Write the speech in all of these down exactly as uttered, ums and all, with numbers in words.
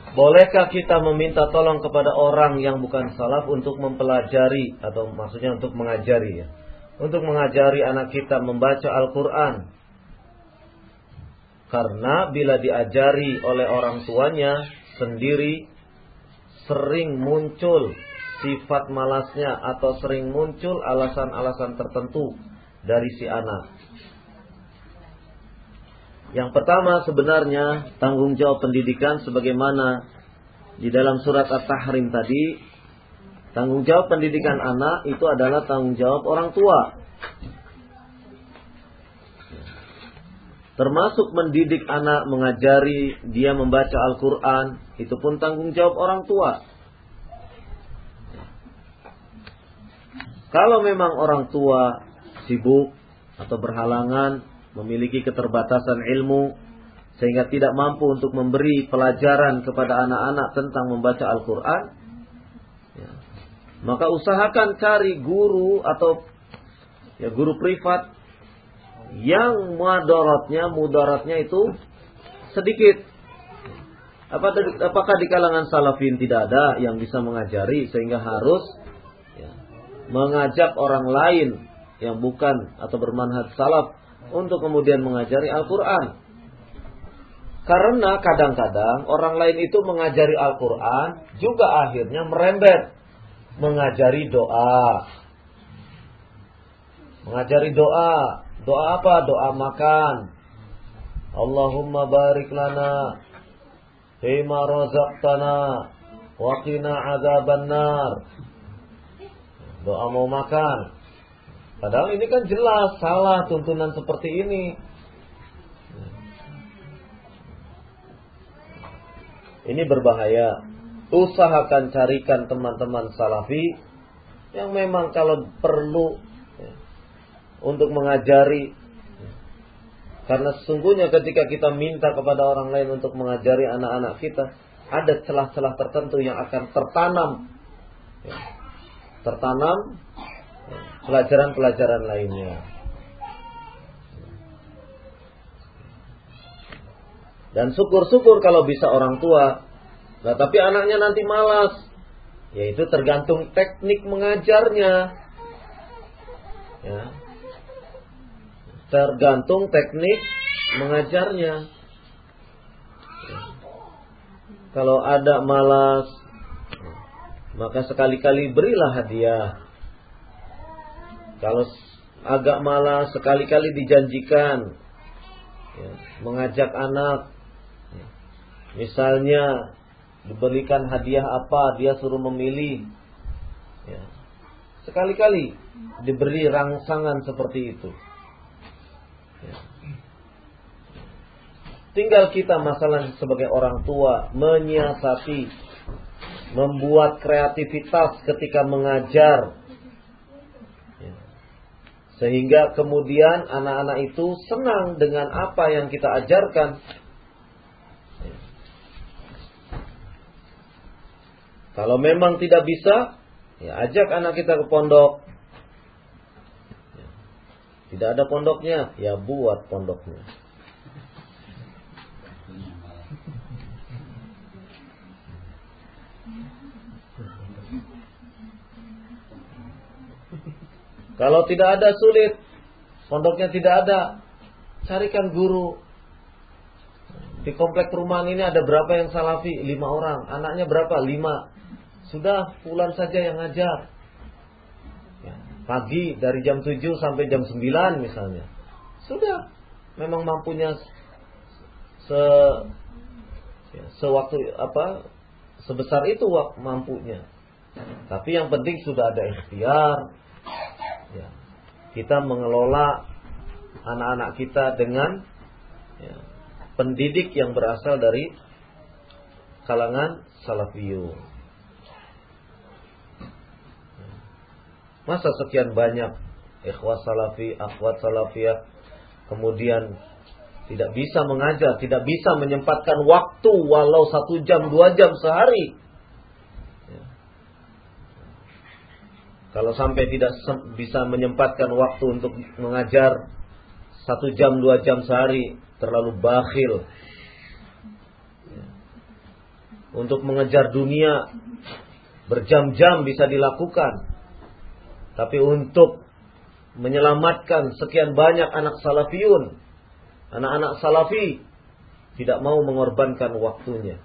bolehkah kita meminta tolong kepada orang yang bukan salaf untuk mempelajari, atau maksudnya untuk mengajari ya, untuk mengajari anak kita membaca Al-Quran? Karena bila diajari oleh orang tuanya sendiri, sering muncul sifat malasnya atau sering muncul alasan-alasan tertentu dari si anak. Yang pertama sebenarnya tanggung jawab pendidikan sebagaimana di dalam surat At-Tahrim tadi, tanggung jawab pendidikan anak itu adalah tanggung jawab orang tua. Termasuk mendidik anak, mengajari dia membaca Al-Quran, itu pun tanggung jawab orang tua. Kalau memang orang tua sibuk atau berhalangan, memiliki keterbatasan ilmu, sehingga tidak mampu untuk memberi pelajaran kepada anak-anak tentang membaca Al-Quran, ya, maka usahakan cari guru atau ya guru privat yang mudaratnya, mudaratnya itu sedikit. Apakah di kalangan salafin tidak ada yang bisa mengajari sehingga harus ya, mengajak orang lain yang bukan atau bermanhaj salaf untuk kemudian mengajari Al-Quran? Karena kadang-kadang orang lain itu mengajari Al-Quran juga akhirnya merembet mengajari doa. Mengajari doa. Doa apa? Doa makan. Allahumma barik lana fima razaqtana wa qina adzabannar. Doa mau makan. Padahal ini kan jelas salah tuntunan seperti ini. Ini berbahaya. Usahakan carikan teman-teman salafi yang memang kalau perlu ya, untuk mengajari. Karena sesungguhnya ketika kita minta kepada orang lain untuk mengajari anak-anak kita, ada celah-celah tertentu yang akan tertanam ya, tertanam pelajaran-pelajaran lainnya. Dan syukur-syukur kalau bisa orang tua. Nah, tapi anaknya nanti malas. Yaitu tergantung teknik mengajarnya. Ya. Tergantung teknik mengajarnya. Ya. Kalau ada malas, maka sekali-kali berilah hadiah. Kalau agak malas, sekali-kali dijanjikan ya, mengajak anak ya, misalnya diberikan hadiah apa, dia suruh memilih ya, sekali-kali diberi rangsangan seperti itu ya. Tinggal kita masalah sebagai orang tua menyiasati, membuat kreativitas ketika mengajar, sehingga kemudian anak-anak itu senang dengan apa yang kita ajarkan. Kalau memang tidak bisa, ya ajak anak kita ke pondok. Tidak ada pondoknya, ya buat pondoknya. Kalau tidak ada sulit, pondoknya tidak ada, carikan guru. Di komplek perumahan ini ada berapa yang salafi? Lima orang. Anaknya berapa? Lima. Sudah, fulan saja yang ngajar. Ya, pagi dari jam tujuh sampai jam sembilan misalnya. Sudah, memang mampunya se, ya, sewaktu apa sebesar itu waktu mampunya. Tapi yang penting sudah ada ikhtiar. Ya, kita mengelola anak-anak kita dengan ya, pendidik yang berasal dari kalangan salafiyun. Masa sekian banyak ikhwah salafi, akhwat salafiyah kemudian tidak bisa mengajar, tidak bisa menyempatkan waktu walau satu jam, dua jam sehari. Kalau sampai tidak bisa menyempatkan waktu untuk mengajar satu jam, dua jam sehari, terlalu bakhil. untuk mengejar dunia berjam-jam bisa dilakukan. Tapi untuk menyelamatkan sekian banyak anak salafiyun, anak-anak salafi, tidak mau mengorbankan waktunya.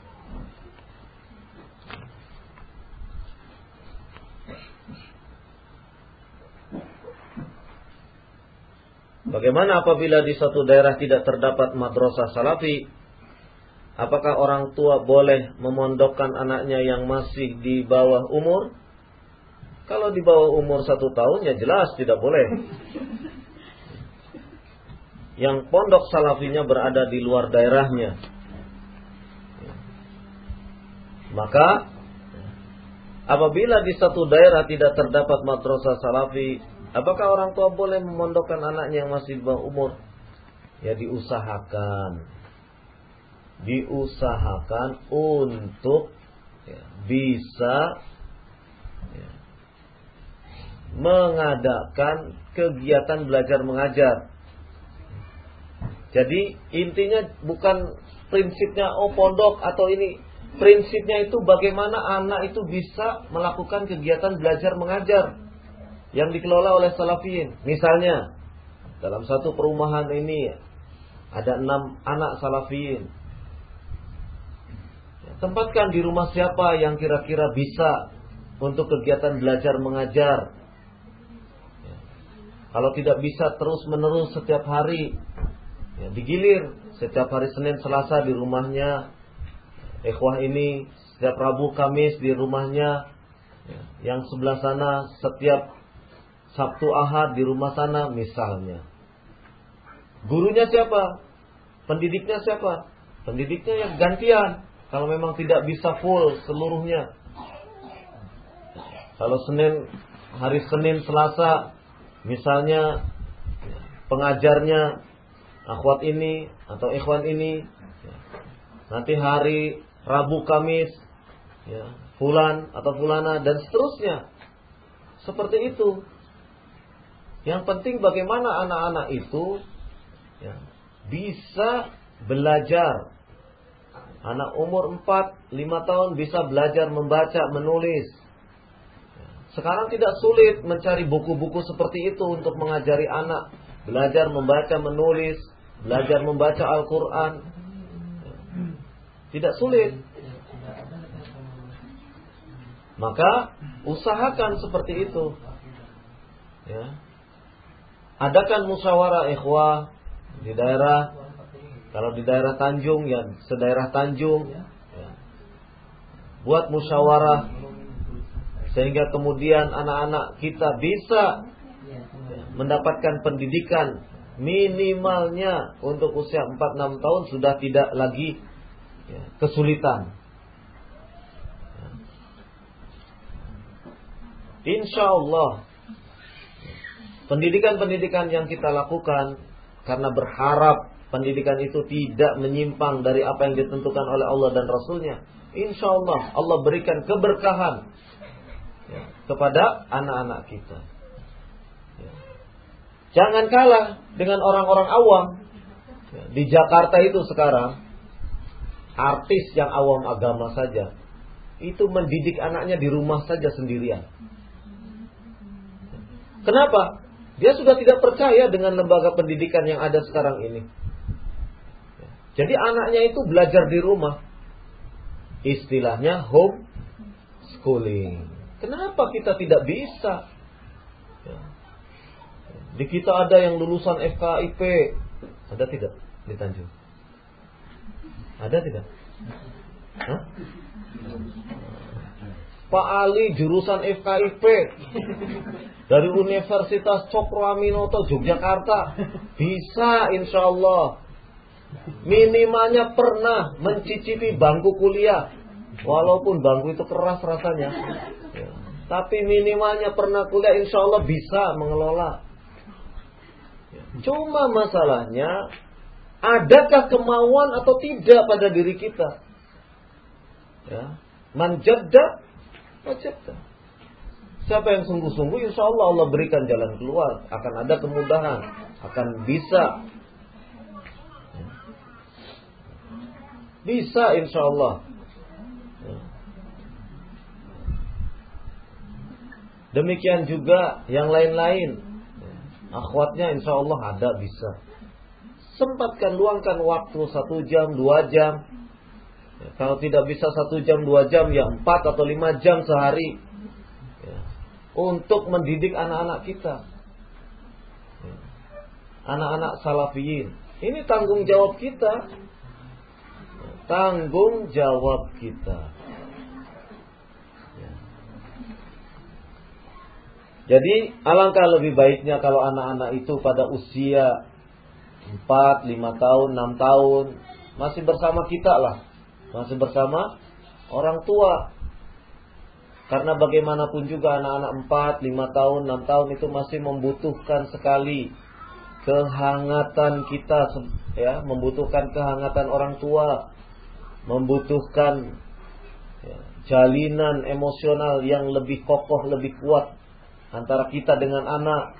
Bagaimana apabila di suatu daerah tidak terdapat madrasah salafi? Apakah orang tua boleh memondokkan anaknya yang masih di bawah umur? Kalau di bawah umur satu tahun ya jelas tidak boleh. Yang pondok salafinya berada di luar daerahnya, maka apabila di satu daerah tidak terdapat madrasah salafi, apakah orang tua boleh memondokkan anaknya yang masih di bawah umur? Ya diusahakan. Diusahakan untuk ya, bisa ya, mengadakan kegiatan belajar mengajar. Jadi intinya bukan prinsipnya oh pondok atau ini. Prinsipnya itu bagaimana anak itu bisa melakukan kegiatan belajar mengajar yang dikelola oleh salafiyin. Misalnya dalam satu perumahan ini ada enam anak salafiyin. Tempatkan di rumah siapa yang kira-kira bisa untuk kegiatan belajar mengajar. Kalau tidak bisa terus menerus setiap hari, ya, digilir setiap hari Senin Selasa di rumahnya ikhwah ini, setiap Rabu Kamis di rumahnya, ya, yang sebelah sana setiap Sabtu Ahad di rumah sana misalnya. Gurunya siapa? Pendidiknya siapa? Pendidiknya yang gantian kalau memang tidak bisa full seluruhnya. Kalau Senin, hari Senin Selasa misalnya pengajarnya akhwat ini atau ikhwan ini, nanti hari Rabu Kamis ya, fulan atau fulana dan seterusnya. Seperti itu. Yang penting bagaimana anak-anak itu ya, bisa belajar. Anak umur empat, lima tahun bisa belajar membaca, menulis. Sekarang tidak sulit mencari buku-buku seperti itu untuk mengajari anak belajar membaca, menulis, belajar membaca Al-Quran. Tidak sulit. Maka usahakan seperti itu. Ya. Adakan musyawarah ikhwah di daerah. Kalau di daerah Tanjung ya sedaerah Tanjung ya. Buat musyawarah sehingga kemudian anak-anak kita bisa mendapatkan pendidikan minimalnya untuk usia empat enam tahun sudah tidak lagi ya, kesulitan. Insya Allah pendidikan-pendidikan yang kita lakukan karena berharap pendidikan itu tidak menyimpang dari apa yang ditentukan oleh Allah dan Rasulnya, insya Allah Allah berikan keberkahan ya, kepada anak-anak kita. Ya. Jangan kalah dengan orang-orang awam. Ya, di Jakarta itu sekarang artis yang awam agama saja itu mendidik anaknya di rumah saja sendirian. Kenapa? Dia sudah tidak percaya dengan lembaga pendidikan yang ada sekarang ini. Jadi anaknya itu belajar di rumah. Istilahnya home schooling. Kenapa kita tidak bisa? Di kita ada yang lulusan F K I P. Ada tidak di Tanjung? Ada tidak? Hah? Pak Ali jurusan F K I P dari Universitas Cokroaminoto Yogyakarta. Bisa insya Allah. Minimalnya pernah mencicipi bangku kuliah. Walaupun bangku itu keras rasanya ya. Tapi minimalnya pernah kuliah, insya Allah bisa mengelola ya. Cuma masalahnya adakah kemauan atau tidak pada diri kita ya. Manjadda wajadda. Siapa yang sungguh-sungguh, insya Allah Allah berikan jalan keluar. Akan ada kemudahan, akan bisa. Bisa insya Allah. Demikian juga yang lain-lain. Akhwatnya insya Allah ada, bisa. Sempatkan, luangkan waktu satu jam, dua jam. Ya, kalau tidak bisa satu jam, dua jam, ya empat atau lima jam sehari. Ya, untuk mendidik anak-anak kita. Ya, anak-anak salafiyin. Ini tanggung jawab kita. Ya, tanggung jawab kita. Ya. Jadi alangkah lebih baiknya kalau anak-anak itu pada usia empat, lima tahun, enam tahun masih bersama kita lah. Masih bersama orang tua. Karena bagaimanapun juga anak-anak empat, lima tahun, enam tahun itu masih membutuhkan sekali kehangatan kita, ya, membutuhkan kehangatan orang tua, membutuhkan ya, jalinan emosional yang lebih kokoh, lebih kuat antara kita dengan anak.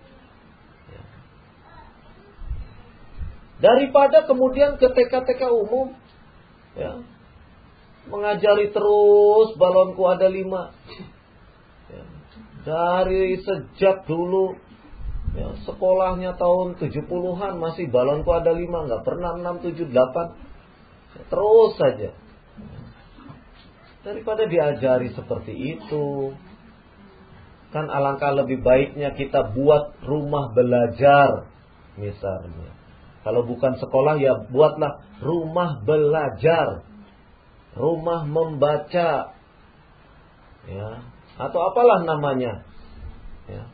Daripada kemudian ke T K T K umum, ya, mengajari terus balonku ada lima, ya, dari sejak dulu, ya, sekolahnya tahun tujuh puluhan masih balonku ada lima, nggak pernah enam, tujuh, delapan, ya, terus saja. Daripada diajari seperti itu, kan alangkah lebih baiknya kita buat rumah belajar misalnya. Kalau bukan sekolah ya buatlah rumah belajar, rumah membaca, ya, atau apalah namanya, ya.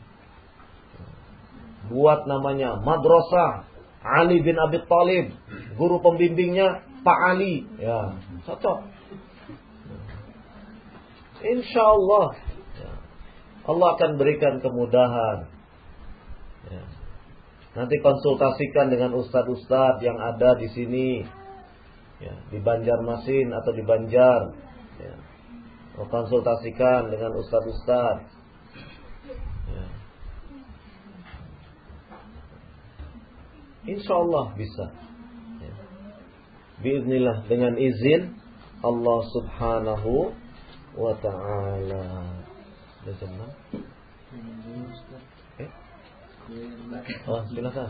Buat namanya madrasah Ali bin Abi Thalib, guru pembimbingnya Pak Ali, ya, cocok. Insya Allah, ya, Allah akan berikan kemudahan. Ya. Nanti konsultasikan dengan ustadz-ustadz yang ada di sini, ya, di Banjarmasin atau di Banjar, ya. Konsultasikan dengan ustadz-ustadz, ya. Insya Allah bisa, ya. Biiznillah, dengan izin Allah Subhanahu wa Ta'ala. Bismillah. Oh, silakan.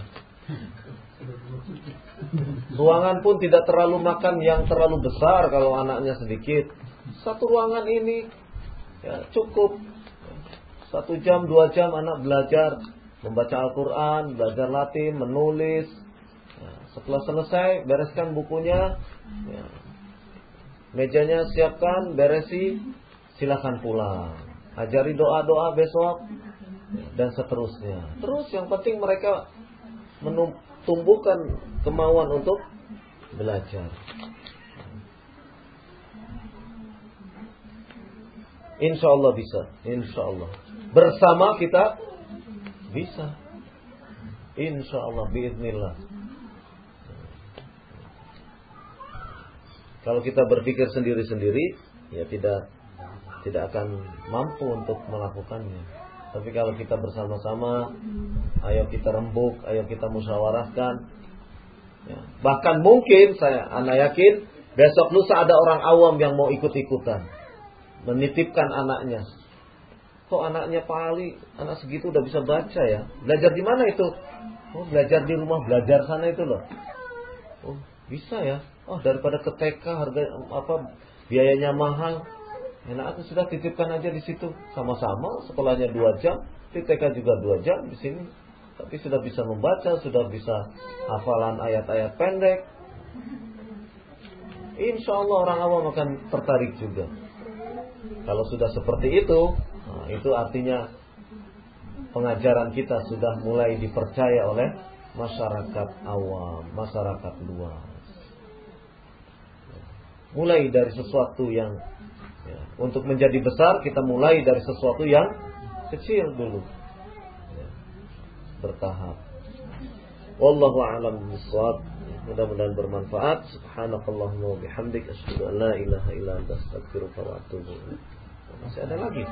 Ruangan pun tidak terlalu makan yang terlalu besar kalau anaknya sedikit. Satu ruangan ini ya, cukup. Satu jam, dua jam anak belajar membaca Al-Quran, belajar Latin, menulis. Ya, setelah selesai, bereskan bukunya, ya, mejanya siapkan, beresi, silakan pulang. Ajari doa-doa besok dan seterusnya. Terus yang penting mereka menumbuhkan kemauan untuk belajar. Insya Allah bisa, insya Allah. Bersama kita bisa, insya Allah, biiznillah. Kalau kita berpikir sendiri-sendiri, ya tidak tidak akan mampu untuk melakukannya. Tapi kalau kita bersama-sama, ayo kita rembuk, ayo kita musyawarahkan. Ya. Bahkan mungkin saya, anak yakin besok lusa ada orang awam yang mau ikut-ikutan, menitipkan anaknya. Kok anaknya Pak Ali, anak segitu udah bisa baca ya? Belajar di mana itu? Oh, belajar di rumah belajar sana itu loh. Oh, bisa ya? Oh, daripada ke T K harga apa biayanya mahal. Enak aku sudah titipkan aja di situ. Sama-sama sekolahnya dua jam, di T K juga dua jam di sini. Tapi sudah bisa membaca, sudah bisa hafalan ayat-ayat pendek. Insya Allah orang awam akan tertarik juga. Kalau sudah seperti itu, nah, itu artinya pengajaran kita sudah mulai dipercaya oleh masyarakat awam, masyarakat luas. Mulai dari sesuatu yang ya, untuk menjadi besar kita mulai dari sesuatu yang kecil dulu, ya, bertahap. Wallahu a'lam bishawab. Mudah-mudahan bermanfaat. Subhanakallahumma wa bihamdik asyhadu an la ilaha illa anta astaghfiruka wa atubu ilaik. Masih ada lagi.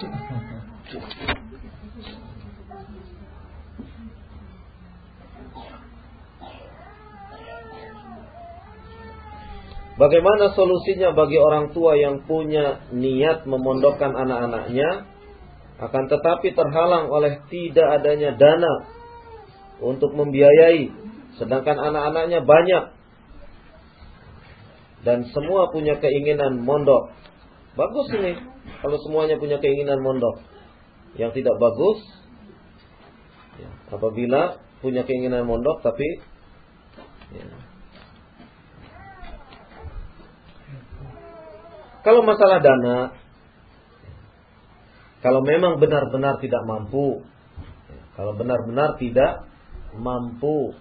Bagaimana solusinya bagi orang tua yang punya niat memondokkan anak-anaknya akan tetapi terhalang oleh tidak adanya dana untuk membiayai, sedangkan anak-anaknya banyak dan semua punya keinginan mondok. Bagus ini kalau semuanya punya keinginan mondok. Yang tidak bagus ya, apabila punya keinginan mondok tapi ya. Kalau masalah dana, kalau memang benar-benar tidak mampu, kalau benar-benar tidak mampu,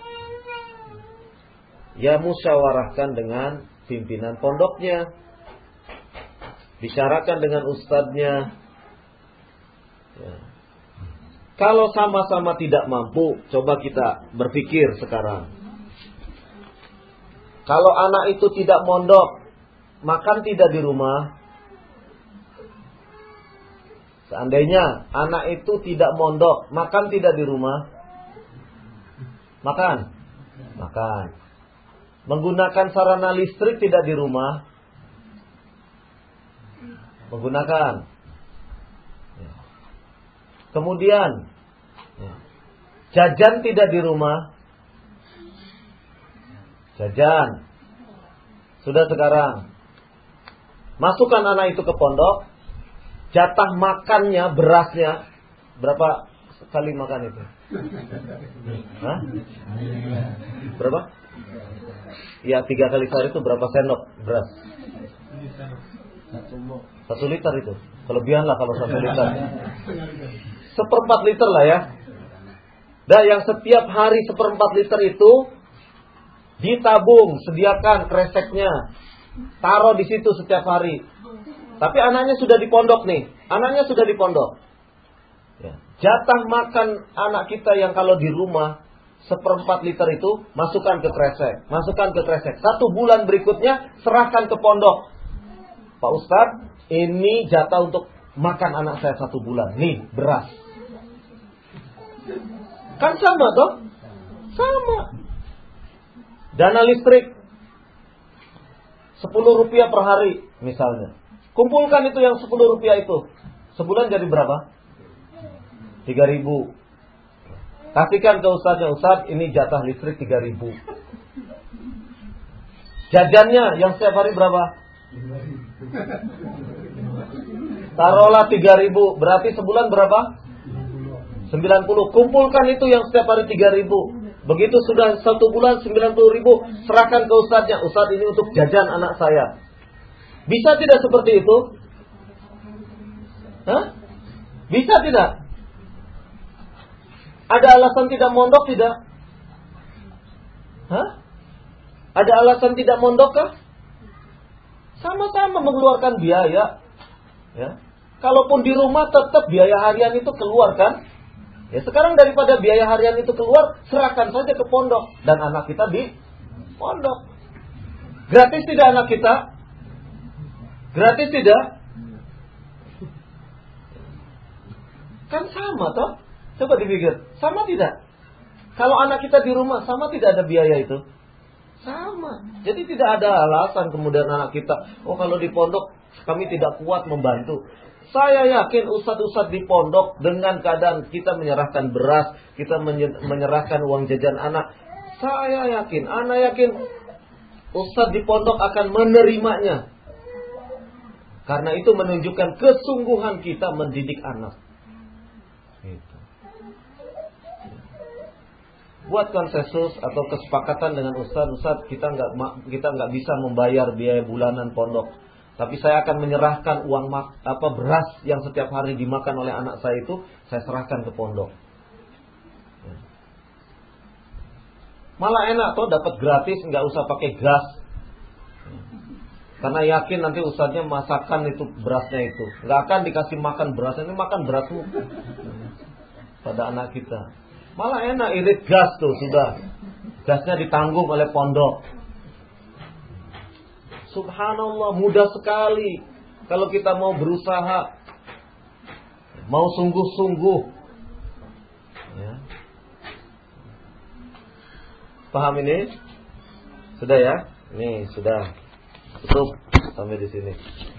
ya musyawarahkan dengan pimpinan pondoknya, bicarakan dengan ustadznya. Ya. Kalau sama-sama tidak mampu, coba kita berpikir sekarang. Kalau anak itu tidak mondok, makan tidak di rumah. Seandainya anak itu tidak mondok, makan tidak di rumah. Makan. Makan. Menggunakan sarana listrik tidak di rumah. Menggunakan. Kemudian jajan tidak di rumah. Jajan. Sudah sekarang. Masukkan anak itu ke pondok. Jatah makannya, berasnya berapa kali makan itu? Hah? Berapa? Ya tiga kali sehari itu berapa sendok beras? Satu liter itu. Kelebihan lah kalau satu liter. Seperempat liter lah ya. Dan yang setiap hari seperempat liter itu ditabung, sediakan kreseknya, taruh di situ setiap hari. Tapi anaknya sudah di pondok nih, anaknya sudah di pondok. Ya. Jatah makan anak kita yang kalau di rumah seperempat liter itu masukkan ke kresek, masukkan ke kresek. Satu bulan berikutnya serahkan ke pondok. Pak Ustadz, ini jatah untuk makan anak saya satu bulan. Nih beras. Kan sama toh? Sama. Dana listrik sepuluh rupiah per hari misalnya. Kumpulkan itu yang sepuluh rupiah itu. Sebulan jadi berapa? tiga ribu. Kasihkan ke ustadznya, Ustadz ini jatah listrik tiga ribu. Jajannya yang setiap hari berapa? Taruhlah tiga ribu. Berarti sebulan berapa? sembilan puluh. Kumpulkan itu yang setiap hari tiga ribu. Begitu sudah satu bulan sembilan puluh ribu. Serahkan ke ustadznya. Ustadz ini untuk jajan anak saya. Bisa tidak seperti itu? Hah? Bisa tidak? Ada alasan tidak mondok tidak? Hah? Ada alasan tidak mondok kah? Sama-sama mengeluarkan biaya. Ya. Kalaupun di rumah tetap biaya harian itu keluar kan? Ya sekarang daripada biaya harian itu keluar, serahkan saja ke pondok dan anak kita di pondok. Gratis tidak anak kita? Gratis tidak? Kan sama toh? Coba dipikir, sama tidak? Kalau anak kita di rumah, sama tidak ada biaya itu? Sama. Jadi tidak ada alasan kemudian anak kita, oh kalau di pondok kami tidak kuat membantu. Saya yakin ustadz-ustadz di pondok dengan keadaan kita menyerahkan beras, kita menyerahkan uang jajan anak. Saya yakin, anak yakin ustadz di pondok akan menerimanya. Karena itu menunjukkan kesungguhan kita mendidik anak. Gitu. Buat konsensus atau kesepakatan dengan ustadz, ustadz kita nggak kita nggak bisa membayar biaya bulanan pondok, tapi saya akan menyerahkan uang mak, apa beras yang setiap hari dimakan oleh anak saya itu saya serahkan ke pondok. Malah enak toh dapat gratis, nggak usah pakai gas. Karena yakin nanti ustadznya masakan itu berasnya itu. Nggak akan dikasih makan beras, ini makan berasmu pada anak kita. Malah enak irit gas tuh sudah. Gasnya ditanggung oleh pondok. Subhanallah mudah sekali. Kalau kita mau berusaha, mau sungguh-sungguh. Ya. Paham ini? Sudah ya? Nih sudah. Tutup sampai di sini.